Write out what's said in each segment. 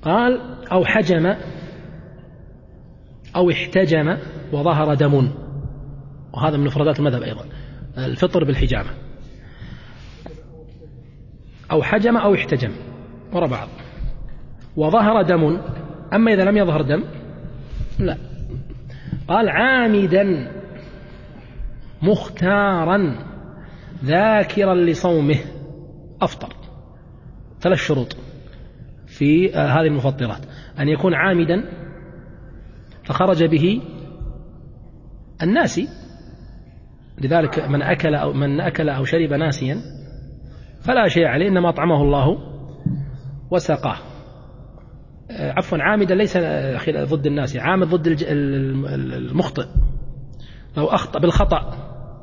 قال أو حجم أو احتجم وظهر دم، وهذا من مفردات المذهب أيضا الفطر بالحجامة. أو حجم أو احتجم وراء بعض وظهر دم. أما إذا لم يظهر دم لا. قال عامدا مختارا ذاكرا لصومه أفطر. 3 شروط في هذه المفطرات: أن يكون عامدا فخرج به الناسي، لذلك من أكل أو شرب ناسيا فلا شيء عليه، إنما أطعمه الله وسقاه. عفوا، عامدا ليس ضد الناسي، عامد ضد المخطئ. لو أخطأ بالخطأ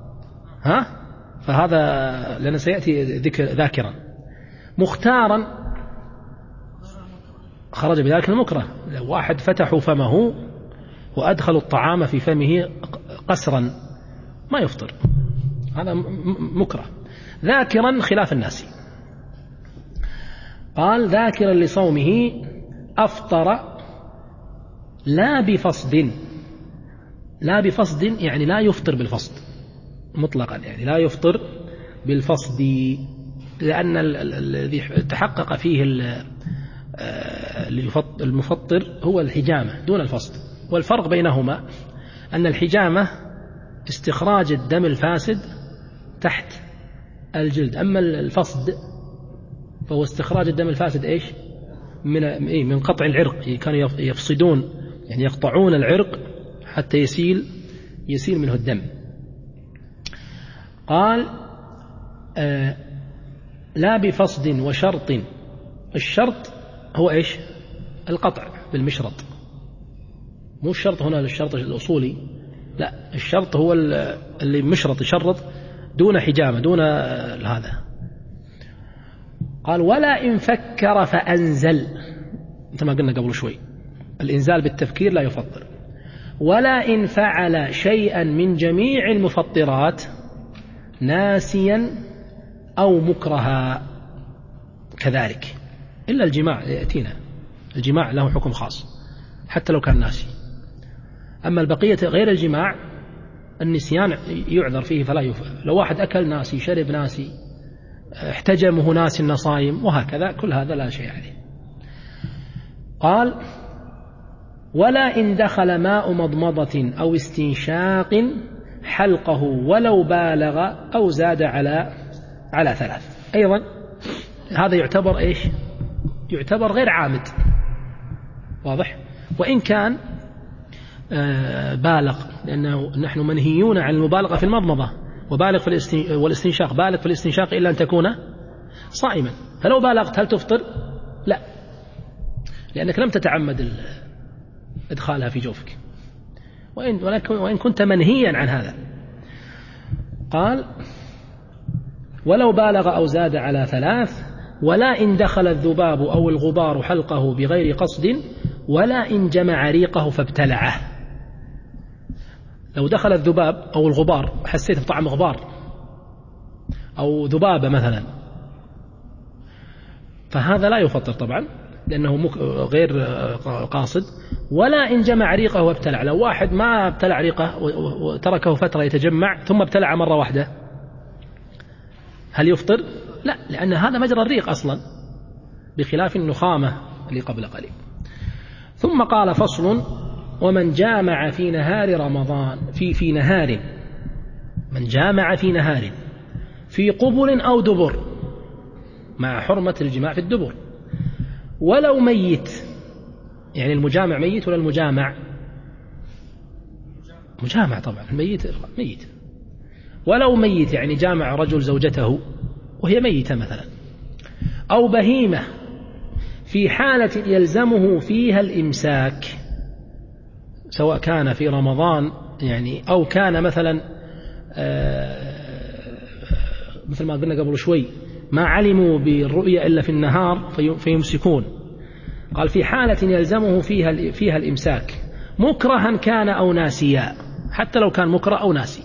فهذا لأن سيأتي ذكر ذاكرا. مختارا خرج بذلك المكره، لو واحد فتحوا فمه وأدخلوا الطعام في فمه قسرا ما يفطر، هذا مكره. ذاكرا خلاف الناس. قال ذاكرا لصومه أفطر لا بفصد. لا بفصد يعني لا يفطر بالفصد مطلقا، يعني لا يفطر بالفصد، لأن الذي تحقق فيه المفطر هو الحجامة دون الفصد. والفرق بينهما أن الحجامة استخراج الدم الفاسد تحت الجلد، أما الفصد فهو استخراج الدم الفاسد إيش؟ من قطع العرق. كانوا يفصدون يعني يقطعون العرق حتى يسيل منه الدم. قال لا بفصد وشرط. الشرط هو إيش؟ القطع بالمشرط، مو الشرط هنا للشرط الأصولي، لا، الشرط هو اللي مشرط يشرط دون حجامة دون هذا. قال ولا إن فكر فأنزل، مثل ما قلنا قبل شوي الإنزال بالتفكير لا يفطر. ولا إن فعل شيئا من جميع المفطرات ناسيا أو مكرها كذلك، إلا الجماع يأتينا، الجماع له حكم خاص حتى لو كان ناسي. أما البقية غير الجماع النسيان يعذر فيه فلا يفعل. لو واحد أكل ناسي، شرب ناسي، احتجمه ناسي النصائم وهكذا، كل هذا لا شيء عليه. قال ولا إن دخل ماء مضمضة أو استنشاق حلقه ولو بالغ أو زاد على 3. أيضا هذا يعتبر إيش؟ يعتبر غير عامد، واضح؟ وإن كان بالغ، لأنه نحن منهيون عن المبالغة في المضمضة، وبالغ في والاستنشاق، بالغ في الاستنشاق إلا أن تكون صائما. فلو بالغت هل تفطر؟ لا، لأنك لم تتعمد إدخالها في جوفك، وإن كنت منهيا عن هذا. قال ولو بالغ أو زاد على 3. ولا إن دخل الذباب أو الغبار حلقه بغير قصد، ولا إن جمع ريقه فابتلعه. لو دخل الذباب أو الغبار، حسيت بطعم غبار أو ذبابة مثلا، فهذا لا يفطر طبعا لأنه غير قاصد. ولا إن جمع ريقه وابتلع، لو واحد ما ابتلع ريقه وتركه فترة يتجمع ثم ابتلع مرة واحدة، هل يفطر؟ لا، لأن هذا مجرى الريق أصلا، بخلاف النخامة اللي قبل قليل. ثم قال فصل ومن جامع في نهار رمضان في نهار، من جامع في نهار في قبل أو دبر، مع حرمة الجماع في الدبر، ولو ميت، يعني المجامع ميت ولا المجامع؟ مجامع طبعا، الميت ميت. ولو ميت يعني جامع رجل زوجته وهي ميتة مثلا، أو بهيمة في حالة يلزمه فيها الإمساك، سواء كان في رمضان يعني أو كان مثلا مثل ما قلنا قبل شوي ما علموا بالرؤية إلا في النهار فيمسكون. قال في حالة يلزمه فيها الإمساك مكرها كان أو ناسيا، حتى لو كان مكره أو ناسي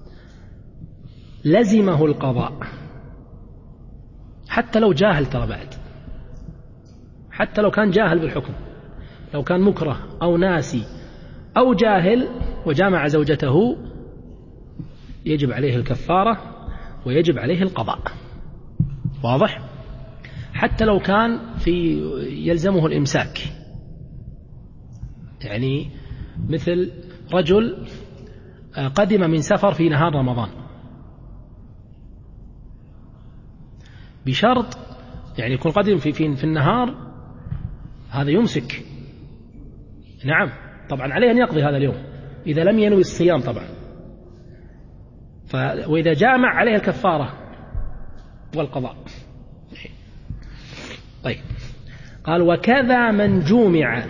لزمه القضاء، حتى لو جاهل، ترى بعد حتى لو كان جاهل بالحكم، لو كان مكره أو ناسي أو جاهل وجامع زوجته يجب عليه الكفارة ويجب عليه القضاء. واضح؟ حتى لو كان يلزمه الإمساك، يعني مثل رجل قدم من سفر في نهار رمضان بشرط، يعني يكون قدم في النهار، هذا يمسك. نعم طبعا عليه أن يقضي هذا اليوم إذا لم ينوي الصيام طبعا. وإذا جامع عليه الكفارة والقضاء. طيب قال وكذا من جومع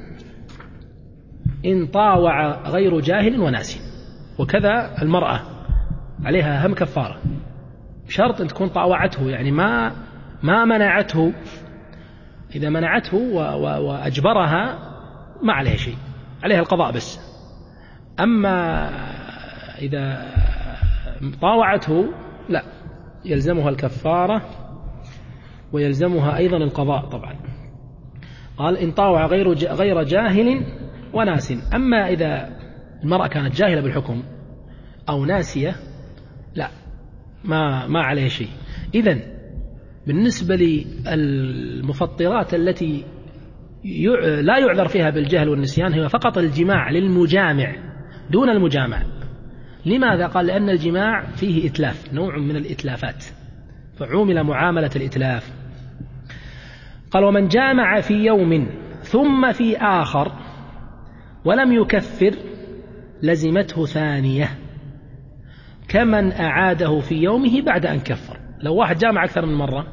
إن طاوع غير جاهل وناسي. وكذا المرأة عليها هم كفارة بشرط أن تكون طاوعته، يعني ما منعته. إذا منعته وأجبرها ما عليها شيء، عليها القضاء بس. أما إذا طاوعته لا، يلزمها الكفارة ويلزمها أيضا القضاء طبعا. قال إن طاوع غير جاهل وناس. أما إذا المرأة كانت جاهلة بالحكم أو ناسية لا، ما عليه شيء. إذن بالنسبة للمفطرات التي لا يعذر فيها بالجهل والنسيان هي فقط الجماع للمجامع دون المجامع. لماذا؟ قال لأن الجماع فيه إتلاف، نوع من الإتلافات، فعومل معاملة الإتلاف. قال ومن جامع في يوم ثم في آخر ولم يكفر لزمته ثانية كمن أعاده في يومه بعد أن كفر. لو واحد جامع أكثر من مرة،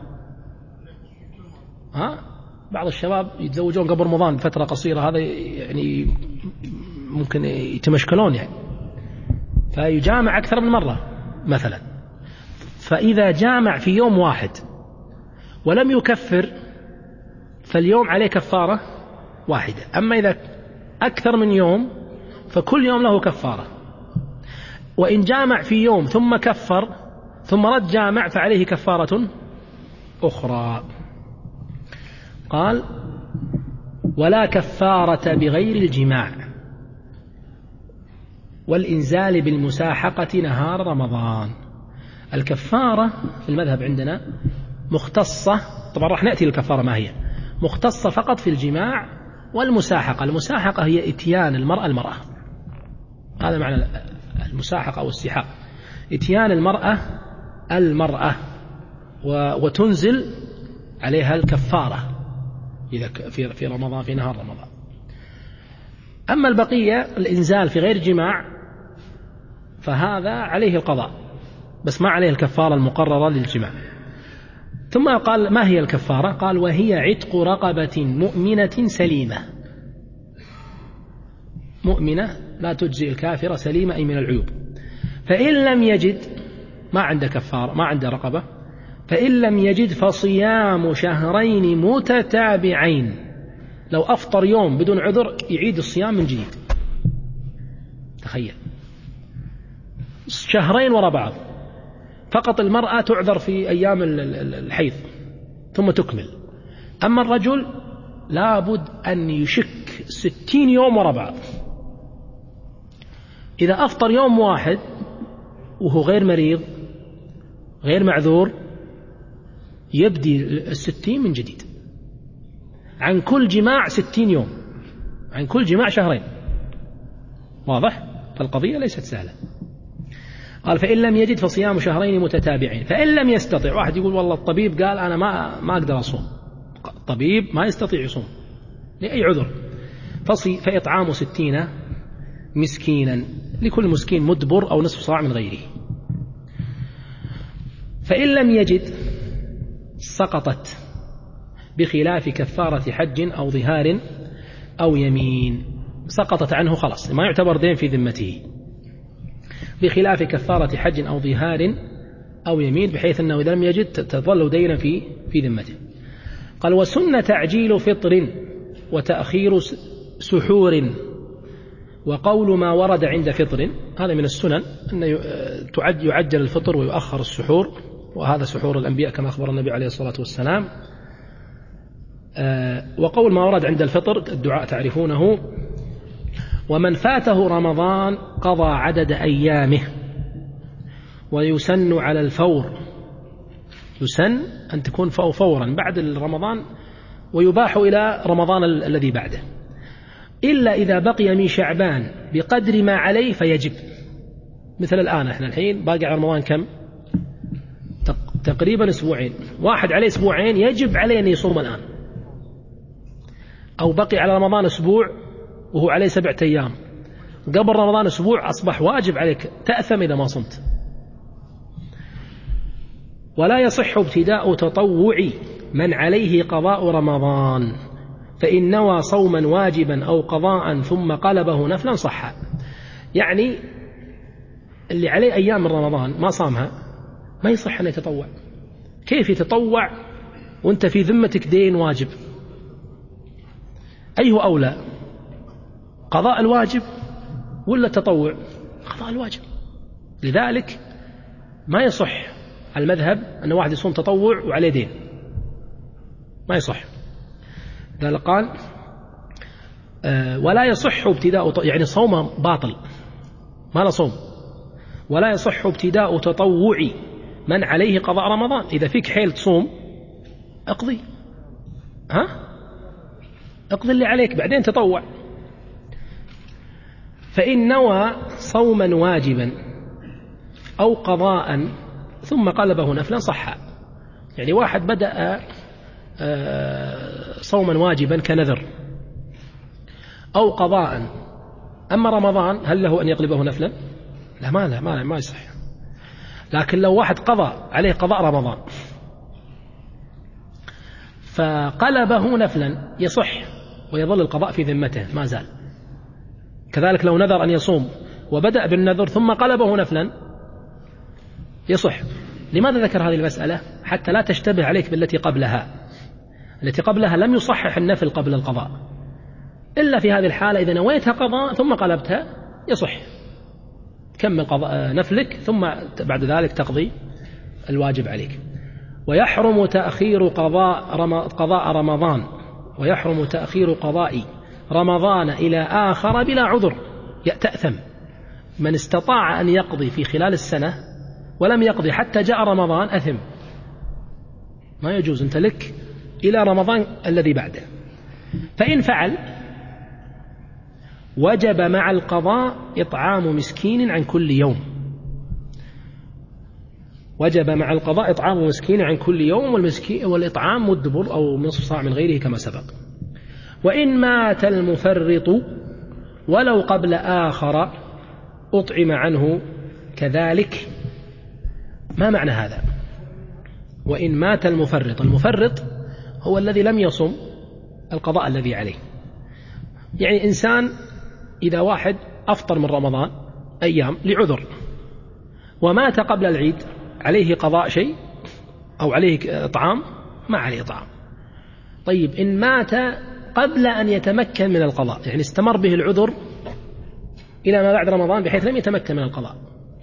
بعض الشباب يتزوجون قبل رمضان بفترة قصيرة، هذا يعني ممكن يتمشكلون يعني، فيجامع أكثر من مرة مثلا. فإذا جامع في يوم واحد ولم يكفر فاليوم عليه كفارة واحدة. أما إذا أكثر من يوم فكل يوم له كفارة. وإن جامع في يوم ثم كفر ثم رد جامع فعليه كفارة أخرى. قال ولا كفارة بغير الجماع والإنزال بالمساحقة نهار رمضان. الكفارة في المذهب عندنا مختصة، طبعا راح نأتي للكفارة ما هي، مختصة فقط في الجماع والمساحقة. المساحقة هي إتيان المرأة، هذا معنى المساحقة أو السحاق، إتيان المرأة وتنزل عليها الكفارة إذا في رمضان، في نهار رمضان. أما البقية الإنزال في غير جماع فهذا عليه القضاء بس ما عليه الكفارة المقررة للجماع. ثم قال ما هي الكفارة؟ قال وهي عتق رقبة مؤمنة سليمة. مؤمنة لا تجزي الكافرة، سليمة أي من العيوب. فإن لم يجد، ما عنده كفارة، ما عنده رقبة، فإن لم يجد فصيام شهرين متتابعين. لو أفطر يوم بدون عذر يعيد الصيام من جديد. تخيل، شهرين وراء بعض. فقط المرأة تعذر في أيام الحيض ثم تكمل. أما الرجل لابد أن يشك 60 يوم وراء بعض. إذا أفطر يوم واحد وهو غير مريض غير معذور يبدي 60 من جديد، عن كل جماع 60 يوم، عن كل جماع شهرين. واضح؟ فالقضية ليست سهلة. قال فإن لم يجد فصيام شهرين متتابعين. فإن لم يستطع، واحد يقول والله الطبيب قال أنا ما أقدر أصوم، الطبيب ما يستطيع يصوم لأي عذر، فإطعام 60 مسكينا، لكل مسكين مدبر أو نصف صاع من غيره. فإن لم يجد سقطت بخلاف كفارة حج أو ظهار أو يمين، سقطت عنه خلاص، ما يعتبر دين في ذمته، بخلاف كفارة حج أو ظهار أو يمين، بحيث أنه إذا لم يجد تظل دينا في ذمته. قال وسنة تعجيل فطر وتأخير سحور، وقول ما ورد عند فطر، هذا من السنن أن يعجل الفطر ويؤخر السحور، وهذا سحور الأنبياء كما أخبر النبي عليه الصلاة والسلام. وقول ما ورد عند الفطر الدعاء تعرفونه: ومن فاته رمضان قضى عدد أيامه ويسن على الفور، يسن أن تكون فورا بعد رمضان، ويباح إلى رمضان الذي بعده، إلا إذا بقي من شعبان بقدر ما عليه فيجب. مثل الآن احنا الحين باقي على رمضان كم؟ تقريبا أسبوعين، واحد عليه أسبوعين يجب عليه أن يصوم الآن، أو بقي على رمضان أسبوع وهو عليه 7 أيام، قبل رمضان أسبوع أصبح واجب عليك، تأثم إذا ما صمت. ولا يصح ابتداء تطوع من عليه قضاء رمضان، فإن نوى صوما واجبا أو قضاء ثم قلبه نفلا صح. يعني اللي عليه أيام من رمضان ما صامها ما يصح أن يتطوع. كيف يتطوع وانت في ذمتك دين واجب؟ أيه أولى، قضاء الواجب ولا التطوع؟ قضاء الواجب. لذلك ما يصح على المذهب أن واحد يصوم تطوع وعليه دين، ما يصح. قال ولا يصح ابتداء، يعني صوم باطل ما لا صوم. ولا يصح ابتداء تطوع من عليه قضاء رمضان. إذا فيك حيل تصوم اقضي، اقضي اللي عليك بعدين تطوع. فإن نوى صوما واجبا أو قضاء ثم قلبه نفلا صح. يعني واحد بدأ صوما واجبا كنذر أو قضاء، أما رمضان هل له أن يقلبه نفلا؟ لا، ما يصح. لكن لو واحد قضى عليه قضاء رمضان فقلبه نفلا يصح ويظل القضاء في ذمته ما زال. كذلك لو نذر أن يصوم وبدأ بالنذر ثم قلبه نفلا يصح. لماذا ذكر هذه المسألة؟ حتى لا تشتبه عليك بالتي قبلها. التي قبلها لم يصحح النفل قبل القضاء، إلا في هذه الحالة إذا نويتها قضاء ثم قلبتها يصح، كمل قضاء نفلك ثم بعد ذلك تقضي الواجب عليك. ويحرم تأخير قضاء رمضان، ويحرم تأخير قضاء رمضان إلى آخر بلا عذر تأثم. من استطاع أن يقضي في خلال السنة ولم يقضي حتى جاء رمضان أثم، ما يجوز، أنت لك إلى رمضان الذي بعده. فإن فعل وجب مع القضاء إطعام مسكين عن كل يوم، وجب مع القضاء إطعام مسكين عن كل يوم، والإطعام مد بر أو نصف صاع من غيره كما سبق. وإن مات المفرط ولو قبل آخر أطعم عنه كذلك. ما معنى هذا؟ وإن مات المفرط، المفرط هو الذي لم يصم القضاء الذي عليه. يعني إنسان إذا واحد أفطر من رمضان أيام لعذر ومات قبل العيد، عليه قضاء شيء أو عليه إطعام؟ ما عليه إطعام. طيب إن مات قبل أن يتمكن من القضاء، يعني استمر به العذر إلى ما بعد رمضان بحيث لم يتمكن من القضاء،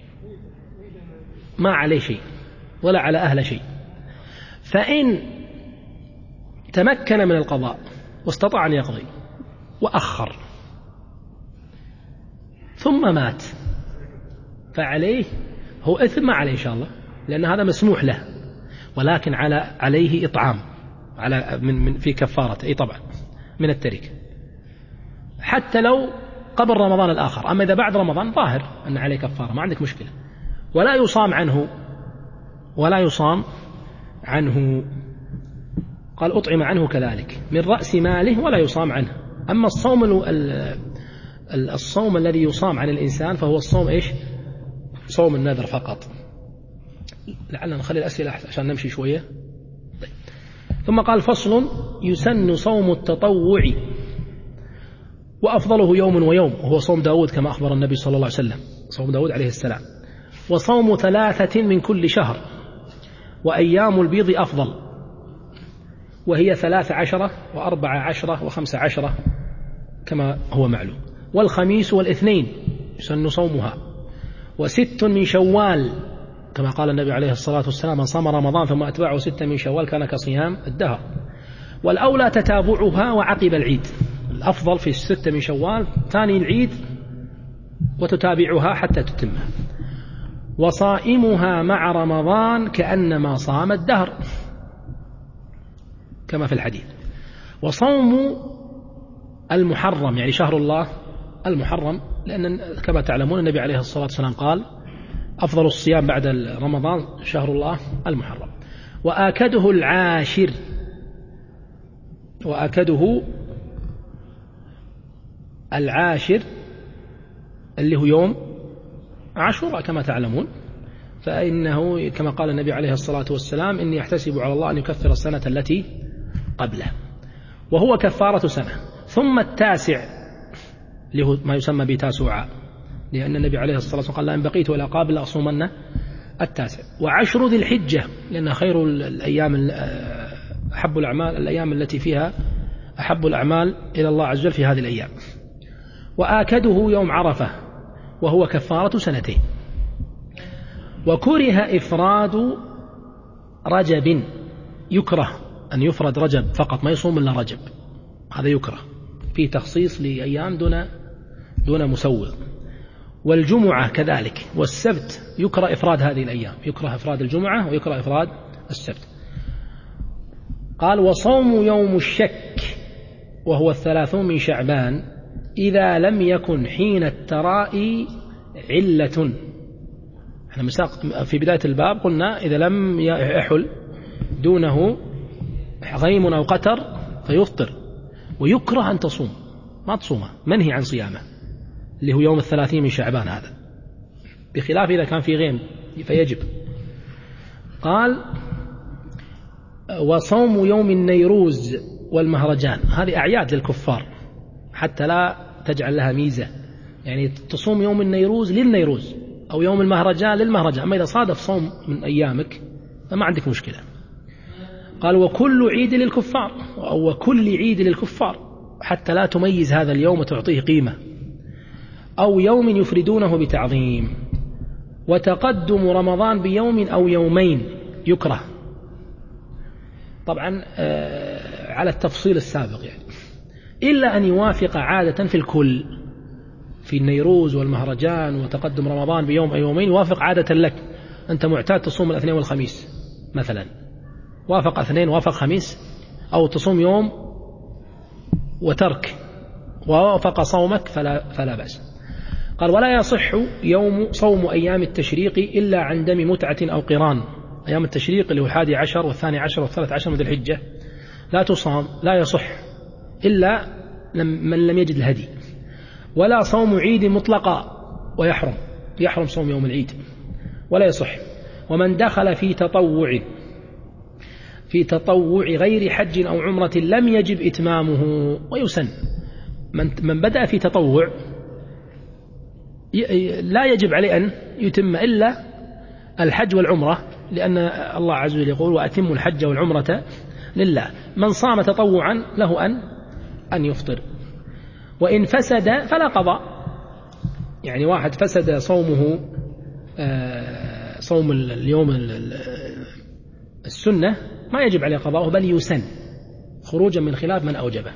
ما عليه شيء ولا على أهل شيء. فإن تمكن من القضاء واستطاع أن يقضي وأخر ثم مات فعليه هو إثم، ما عليه إن شاء الله، لأن هذا مسموح له، ولكن عليه إطعام من في كفارة، أي طبعا من التركة، حتى لو قبل رمضان الآخر. أما إذا بعد رمضان ظاهر أن عليه كفارة ما عندك مشكلة، ولا يصام عنه قال أطعم عنه كذلك من رأس ماله ولا يصام عنه. أما الصوم الذي يصام عن الإنسان فهو الصوم إيش؟ صوم النذر فقط. لعلنا نخلي الأسئلة عشان نمشي شوية. طيب. ثم قال فصل: يسن صوم التطوع وأفضله يوم ويوم، وهو صوم داود كما أخبر النبي صلى الله عليه وسلم، صوم داود عليه السلام. وصوم 3 من كل شهر، وأيام البيض أفضل، وهي 13 و14 و15 كما هو معلوم. والخميس والاثنين يسن صومها. 6 من شوال كما قال النبي عليه الصلاة والسلام: من صام رمضان ثم أتبعه 6 من شوال كان كصيام الدهر. والأولى تتابعها وعقب العيد، الأفضل في 6 من شوال ثاني العيد وتتابعها حتى تتمها. وصائمها مع رمضان كأنما صام الدهر كما في الحديث. وصوم المحرم يعني شهر الله المحرم، لأن كما تعلمون النبي عليه الصلاة والسلام قال أفضل الصيام بعد رمضان شهر الله المحرم. وآكده العاشر، وآكده العاشر اللي هو يوم عاشوراء كما تعلمون، فإنه كما قال النبي عليه الصلاة والسلام إني أحتسب على الله أن يكفر السنة التي قبله، وهو كفارة سنة. ثم التاسع اللي هو ما يسمى بتاسوعاء، لأن النبي عليه الصلاة والسلام قال لا إن بقيت ولا قابل أصومن التاسع. وعشر ذي الحجة لأن خير الأيام أحب الأعمال الأيام التي فيها أحب الأعمال إلى الله عز وجل في هذه الأيام. وآكده يوم عرفة وهو كفارة سنتين. وكره إفراد رجب، يكره أن يفرد رجب فقط ما يصوم إلا رجب، هذا يكره، فيه تخصيص لأيام دون مسوغ. والجمعة كذلك، والسبت يكره إفراد هذه الأيام، يكره إفراد الجمعة ويكره إفراد السبت. قال وصوم يوم الشك وهو 30 من شعبان إذا لم يكن حين الترائي علة. احنا في بداية الباب قلنا إذا لم يحل دونه غيم أو قتر فيفطر، ويكره أن تصوم، ما تصومه، منهي عن صيامه اللي هو يوم 30 من شعبان هذا، بخلاف إذا كان في غيم فيجب. قال وصوم يوم النيروز والمهرجان، هذه أعياد للكفار حتى لا تجعل لها ميزة، يعني تصوم يوم النيروز للنيروز أو يوم المهرجان للمهرجان، أما إذا صادف صوم من أيامك فما عندك مشكلة. قال وكل عيد للكفار أو وكل عيد للكفار حتى لا تميز هذا اليوم وتعطيه قيمة، أو يوم يفردونه بتعظيم. وتقدم رمضان بيوم أو يومين يكره، طبعا على التفصيل السابق يعني، إلا أن يوافق عادة في الكل، في النيروز والمهرجان وتقدم رمضان بيوم أو يومين يوافق عادة لك، أنت معتاد تصوم الاثنين والخميس مثلا، وافق اثنين وافق خميس، أو تصوم يوم وترك ووافق صومك فلا بأس. قال ولا يصح صوم أيام التشريق إلا عن دم متعة أو قران. أيام التشريق اللي هو 11 و12 و13 من ذي الحجة لا تصام، لا يصح إلا من لم يجد الهدي. ولا صوم عيد مطلقا يحرم صوم يوم العيد ولا يصح. ومن دخل في تطوع غير حج أو عمرة لم يجب إتمامه ويسن. من بدأ في تطوع لا يجب عليه أن يتم إلا الحج والعمرة، لأن الله عز وجل يقول وأتموا الحج والعمرة لله. من صام تطوعا له أن يفطر. وإن فسد فلا قضاء، يعني واحد فسد صومه صوم اليوم السنة ما يجب عليه قضاءه بل يسن خروجا من خلاف من أوجبه.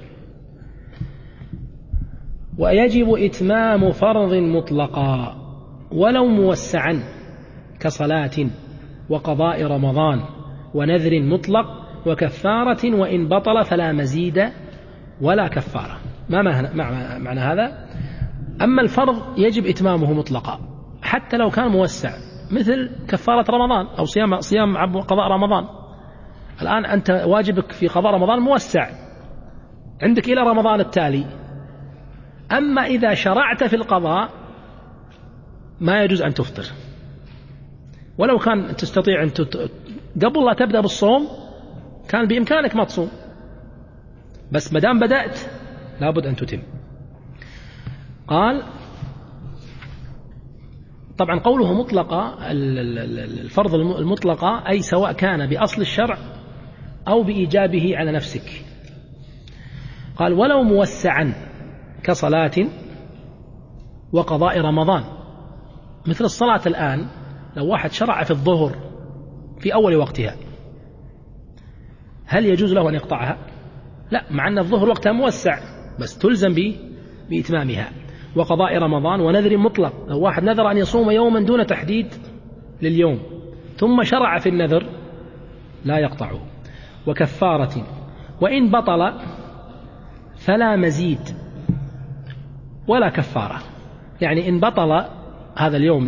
ويجب إتمام فرض مطلقا ولو موسعا كصلاة وقضاء رمضان ونذر مطلق وكفارة، وإن بطل فلا مزيد ولا كفارة. ما معنى هذا؟ أما الفرض يجب إتمامه مطلقا حتى لو كان موسع، مثل كفارة رمضان أو صيام قضاء رمضان. الآن أنت واجبك في قضاء رمضان موسع عندك إلى رمضان التالي، أما إذا شرعت في القضاء ما يجوز أن تفطر، ولو كان تستطيع أن قبل لا تبدأ بالصوم كان بإمكانك ما تصوم، بس مدام بدأت لابد أن تتم. قال طبعا قوله مطلقة، الفرض المطلقة أي سواء كان بأصل الشرع أو بإيجابه على نفسك. قال ولو موسعا كصلاة وقضاء رمضان، مثل الصلاة الآن لو واحد شرع في الظهر في أول وقتها هل يجوز له أن يقطعها؟ لا، مع أن الظهر وقتها موسع بس تلزم بإتمامها. وقضاء رمضان ونذر مطلق، لو واحد نذر أن يصوم يوما دون تحديد لليوم ثم شرع في النذر لا يقطعه. وكفارة وإن بطل فلا مزيد ولا كفارة. يعني إن بطل هذا اليوم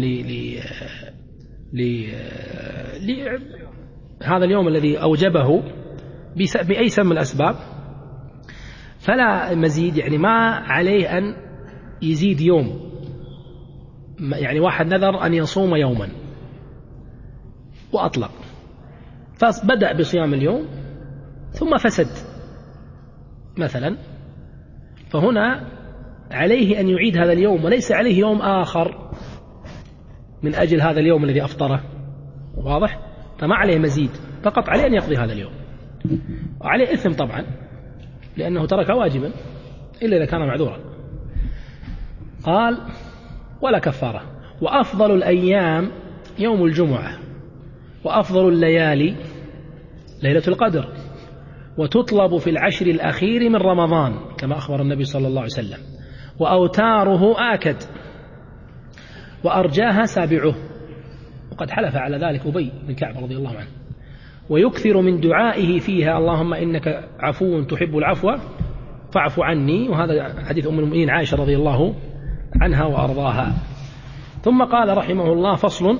هذا اليوم الذي أوجبه بأي سبب من الأسباب فلا مزيد، يعني ما عليه أن يزيد يوم. يعني واحد نذر أن يصوم يوما وأطلق، فبدأ بصيام اليوم ثم فسد مثلا، فهنا عليه أن يعيد هذا اليوم وليس عليه يوم آخر من أجل هذا اليوم الذي أفطره. واضح؟ فما عليه مزيد، فقط عليه أن يقضي هذا اليوم. وعليه إثم طبعا لأنه ترك واجبا إلا إذا كان معذورا. قال ولا كفارة. وأفضل الأيام يوم الجمعة، وأفضل الليالي ليلة القدر، وتطلب في العشر الأخير من رمضان كما أخبر النبي صلى الله عليه وسلم، وأوتاره آكد، وأرجاها سابعه، وقد حلف على ذلك أبي بن كعب رضي الله عنه. ويكثر من دعائه فيها اللهم إنك عفو تحب العفو فاعف عني، وهذا حديث أم المؤمنين عائشة رضي الله عنها وأرضاها. ثم قال رحمه الله فصل: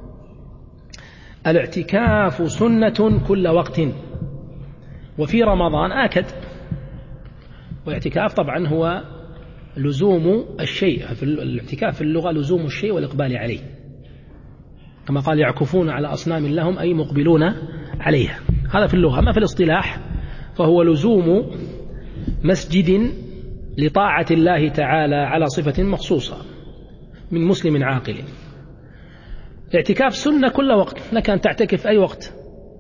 الاعتكاف سنة كل وقت، وفي رمضان آكد. والاعتكاف طبعا هو لزوم الشيء، في الاعتكاف في اللغة لزوم الشيء والإقبال عليه، كما قال يعكفون على أصنام لهم أي مقبلون عليها. هذا في اللغة. أما في الاصطلاح فهو لزوم مسجد لطاعة الله تعالى على صفة مخصوصة من مسلم عاقل. الاعتكاف سنة كل وقت، لك أن تعتكف أي وقت.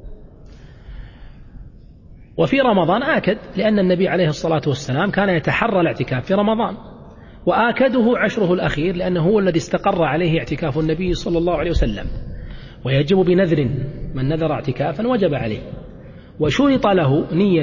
وفي رمضان آكد لأن النبي عليه الصلاة والسلام كان يتحرى الاعتكاف في رمضان، وآكده عشره الأخير لأنه هو الذي استقر عليه اعتكاف النبي صلى الله عليه وسلم. ويجب بنذر، من نذر اعتكافا وجب عليه، وشرط له نية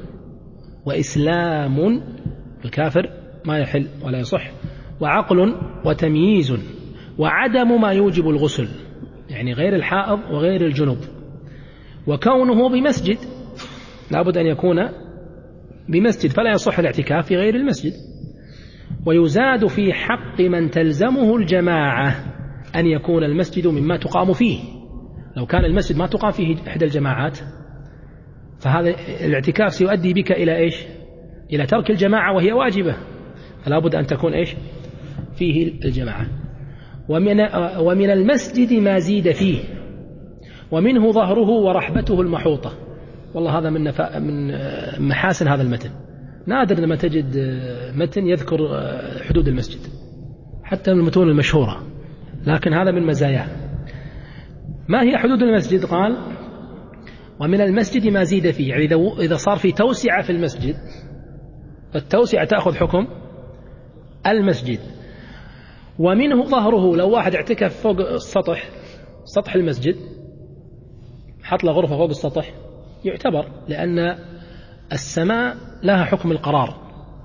وإسلام، الكافر ما يحل ولا يصح، وعقل وتمييز، وعدم ما يوجب الغسل يعني غير الحائض وغير الجنوب، وكونه بمسجد، لابد أن يكون بمسجد فلا يصح الاعتكاف في غير المسجد. ويزاد في حق من تلزمه الجماعة أن يكون المسجد مما تقام فيه. لو كان المسجد ما تقام فيه إحدى الجماعات فهذا الاعتكاف سيؤدي بك إلى إيش؟ إلى ترك الجماعة وهي واجبة، فلا بد أن تكون إيش؟ فيه الجماعة. ومن المسجد ما زيد فيه، ومنه ظهره ورحبته المحوطة. والله هذا من محاسن هذا المتن. نادر لما تجد متن يذكر حدود المسجد حتى من المتون المشهورة، لكن هذا من مزاياه. ما هي حدود المسجد؟ قال ومن المسجد ما زيد فيه، يعني إذا صار في توسعة في المسجد فالتوسعة تأخذ حكم المسجد. ومنه ظهره، لو واحد اعتكف فوق السطح، سطح المسجد، حط له غرفة فوق السطح، يعتبر، لأن السماء لها حكم القرار.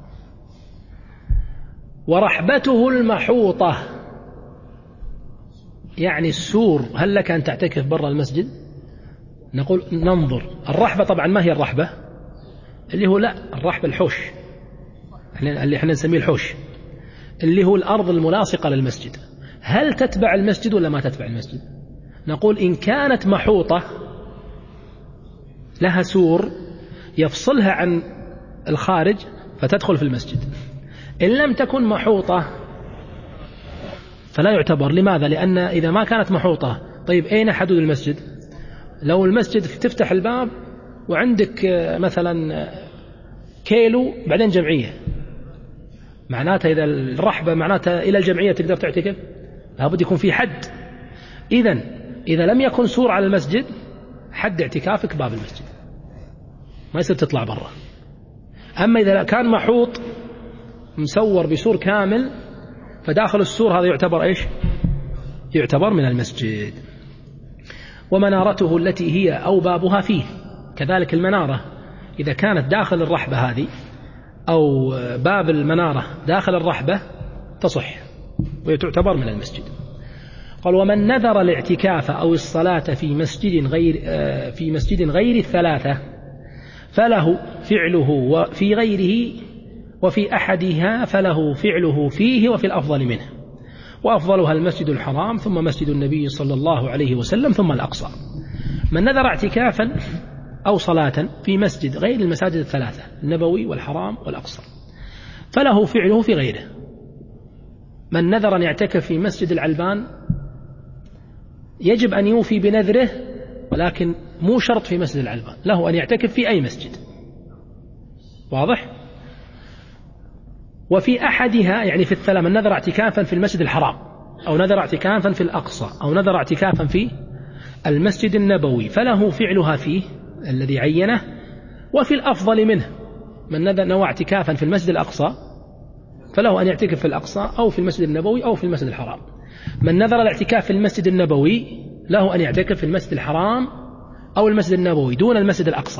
ورحبته المحوطة، يعني السور، هل لك أن تعتكف برا المسجد؟ نقول ننظر. الرحبة طبعا ما هي الرحبة؟ اللي هو لا، الرحبة الحوش اللي احنا نسميه الحوش، اللي هو الأرض الملاصقة للمسجد. هل تتبع المسجد ولا ما تتبع المسجد؟ نقول إن كانت محوطة لها سور يفصلها عن الخارج فتدخل في المسجد. إن لم تكن محوطة فلا يعتبر. لماذا؟ لأن إذا ما كانت محوطة، طيب أين حدود المسجد؟ لو المسجد تفتح الباب وعندك مثلا كيلو بعدين جمعية، معناتها إذا الرحبة معناتها إلى الجمعية تقدر تعتكف، لابد يكون في حد. إذا لم يكن سور على المسجد، حد اعتكافك باب المسجد، ما يصير تطلع برا. أما إذا كان محوط مسور بسور كامل فداخل السور، هذا يعتبر إيش؟ يعتبر من المسجد. ومنارته التي هي أو بابها فيه، كذلك المنارة إذا كانت داخل الرحبة هذه أو باب المنارة داخل الرحبة تصح وتعتبر من المسجد. قال: ومن نذر الاعتكاف أو الصلاة في مسجد غير الثلاثة فله فعله في غيره، وفي أحدها فله فعله فيه وفي الأفضل منه، وأفضلها المسجد الحرام ثم مسجد النبي صلى الله عليه وسلم ثم الأقصى. من نذر اعتكافا أو صلاة في مسجد غير المساجد الثلاثة النبوي والحرام والأقصى فله فعله في غيره. من نذر أن يعتكف في مسجد العلبان يجب أن يوفي بنذره، ولكن مو شرط في مسجد العلبان، له أن يعتكف في أي مسجد. واضح؟ وفي أحدها يعني في الثلاث، من نذر اعتكافا في المسجد الحرام أو نذر اعتكافا في الأقصى أو نذر اعتكافا في المسجد النبوي فله فعلها فيه الذي عينه وفي الأفضل منه. من نوى اعتكافا في المسجد الأقصى فله أن يعتكف في الأقصى أو في المسجد النبوي أو في المسجد الحرام. من نذر الاعتكاف في المسجد النبوي له أن يعتكف في المسجد الحرام أو المسجد النبوي دون المسجد الأقصى.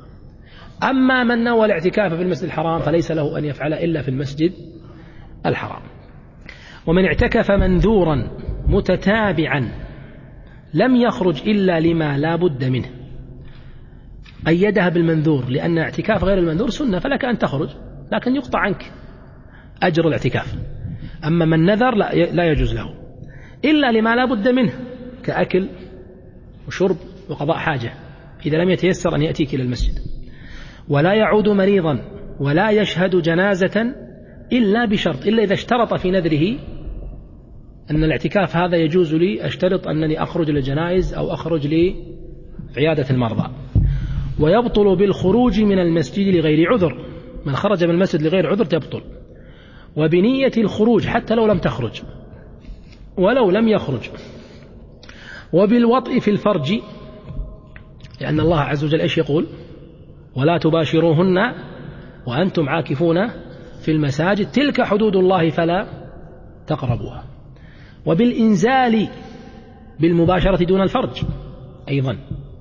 أما من نوى الاعتكاف في المسجد الحرام فليس له أن يفعل إلا في المسجد الحرام. ومن اعتكف منذورا متتابعا لم يخرج إلا لما لا بد منه، أيدها بالمنذور لأن اعتكاف غير المنذور سنة فلك أن تخرج، لكن يقطع عنك أجر الاعتكاف. أما من نذر لا يجوز له إلا لما لا بد منه كأكل وشرب وقضاء حاجة إذا لم يتيسر أن يأتيك إلى المسجد. ولا يعود مريضا ولا يشهد جنازة إلا بشرط، إلا إذا اشترط في نذره أن الاعتكاف هذا يجوز لي، أشترط أنني أخرج للجنائز أو أخرج لعيادة المرضى. ويبطل بالخروج من المسجد لغير عذر، من خرج من المسجد لغير عذر تبطل. وبنية الخروج حتى لو لم تخرج ولو لم يخرج. وبالوطء في الفرج، لأن الله عز وجل إيش يقول؟ ولا تباشروهن وأنتم عاكفون في المساجد تلك حدود الله فلا تقربوها. وبالإنزال بالمباشرة دون الفرج أيضا.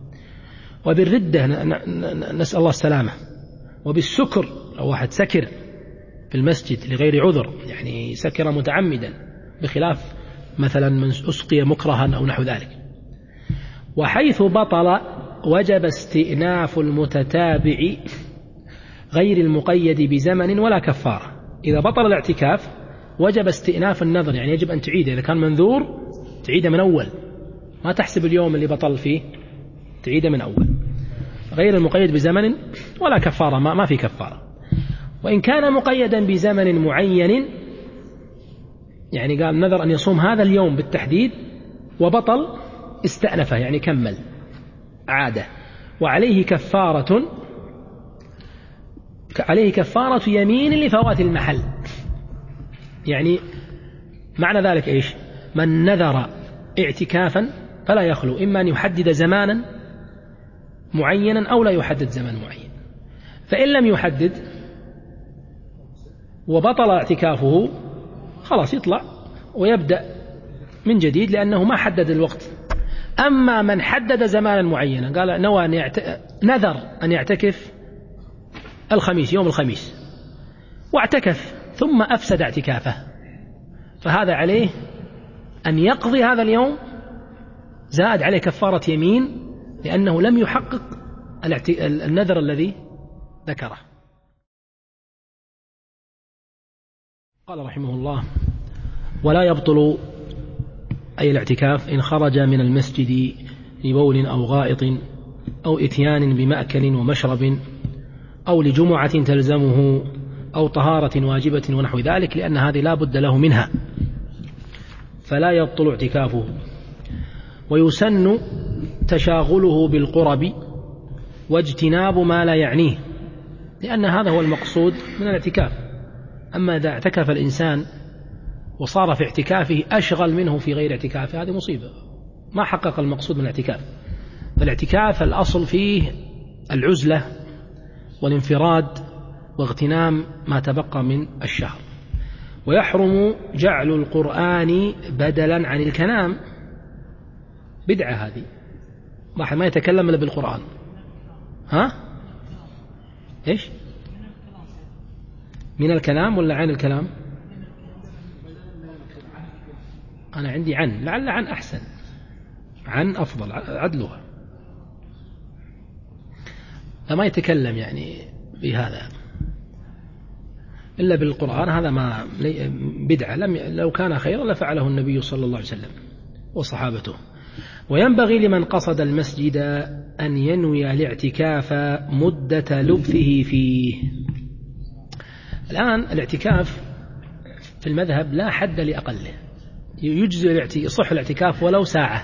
وبالردة نسأل الله السلامة. وبالسكر، لو واحد سكر في المسجد لغير عذر يعني سكر متعمدا بخلاف مثلا من أسقي مكرها أو نحو ذلك. وحيث بطل وجب استئناف المتتابع غير المقيد بزمن ولا كفارة. إذا بطل الاعتكاف وجب استئناف النذر، يعني يجب أن تعيده، إذا كان منذور تعيده من أول، ما تحسب اليوم اللي بطل فيه، تعيده من أول، غير المقيد بزمن ولا كفارة، ما في كفارة. وإن كان مقيدا بزمن معين، يعني قال نذر أن يصوم هذا اليوم بالتحديد وبطل، استأنفه يعني كمل عادة. وعليه كفارة يمين لفوات المحل. يعني معنى ذلك إيش؟ من نذر اعتكافا فلا يخلو إما أن يحدد زمانا معينا أو لا يحدد زمان معين. فإن لم يحدد وبطل اعتكافه خلاص يطلع ويبدأ من جديد لأنه ما حدد الوقت. أما من حدد زمانا معينا، قال نوى نذر أن يعتكف الخميس، يوم الخميس، واعتكف ثم أفسد اعتكافه، فهذا عليه أن يقضي هذا اليوم، زاد عليه كفارة يمين لأنه لم يحقق النذر الذي ذكره. قال رحمه الله: ولا يبطل أي الاعتكاف إن خرج من المسجد لبول أو غائط أو إتيان بمأكل ومشرب أو لجمعة تلزمه أو طهارة واجبة ونحو ذلك، لأن هذه لا بد له منها، فلا يبطل اعتكافه. ويسن تشاغله بالقرب واجتناب ما لا يعنيه، لأن هذا هو المقصود من الاعتكاف. أما إذا اعتكف الإنسان وصار في اعتكافه أشغل منه في غير اعتكافه، هذه مصيبة، ما حقق المقصود من الاعتكاف. فالاعتكاف الأصل فيه العزلة والانفراد واغتنام ما تبقى من الشهر. ويحرم جعل القرآن بدلا عن الكلام، بدعة هذه، واحد ما يتكلم إلا بالقرآن، إيش؟ من الكلام ولا عن الكلام؟ أنا عندي عن، لعل عن أحسن، عن أفضل عدلها، فما يتكلم يعني بهذا إلا بالقرآن، هذا ما بدعة، لو كان خيرا لفعله النبي صلى الله عليه وسلم وصحابته. وينبغي لمن قصد المسجد أن ينوي الاعتكاف مدة لبثه فيه. الآن الاعتكاف في المذهب لا حد لأقله، يصح الاعتكاف ولو ساعة.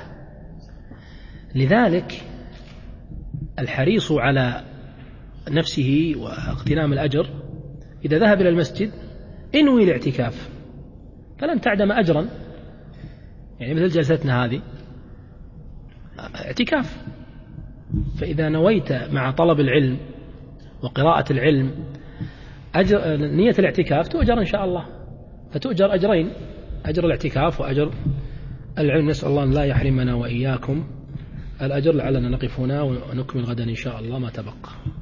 لذلك الحريص على نفسه واغتنام الأجر إذا ذهب إلى المسجد انوي الاعتكاف فلن تعدم أجرا، يعني مثل جلستنا هذه اعتكاف، فإذا نويت مع طلب العلم وقراءة العلم نية الاعتكاف تؤجر إن شاء الله، فتؤجر أجرين، أجر الاعتكاف وأجر العلم. نسأل الله أن لا يحرمنا وإياكم الأجر. لعلنا نقف هنا ونكمل غدا إن شاء الله ما تبقى.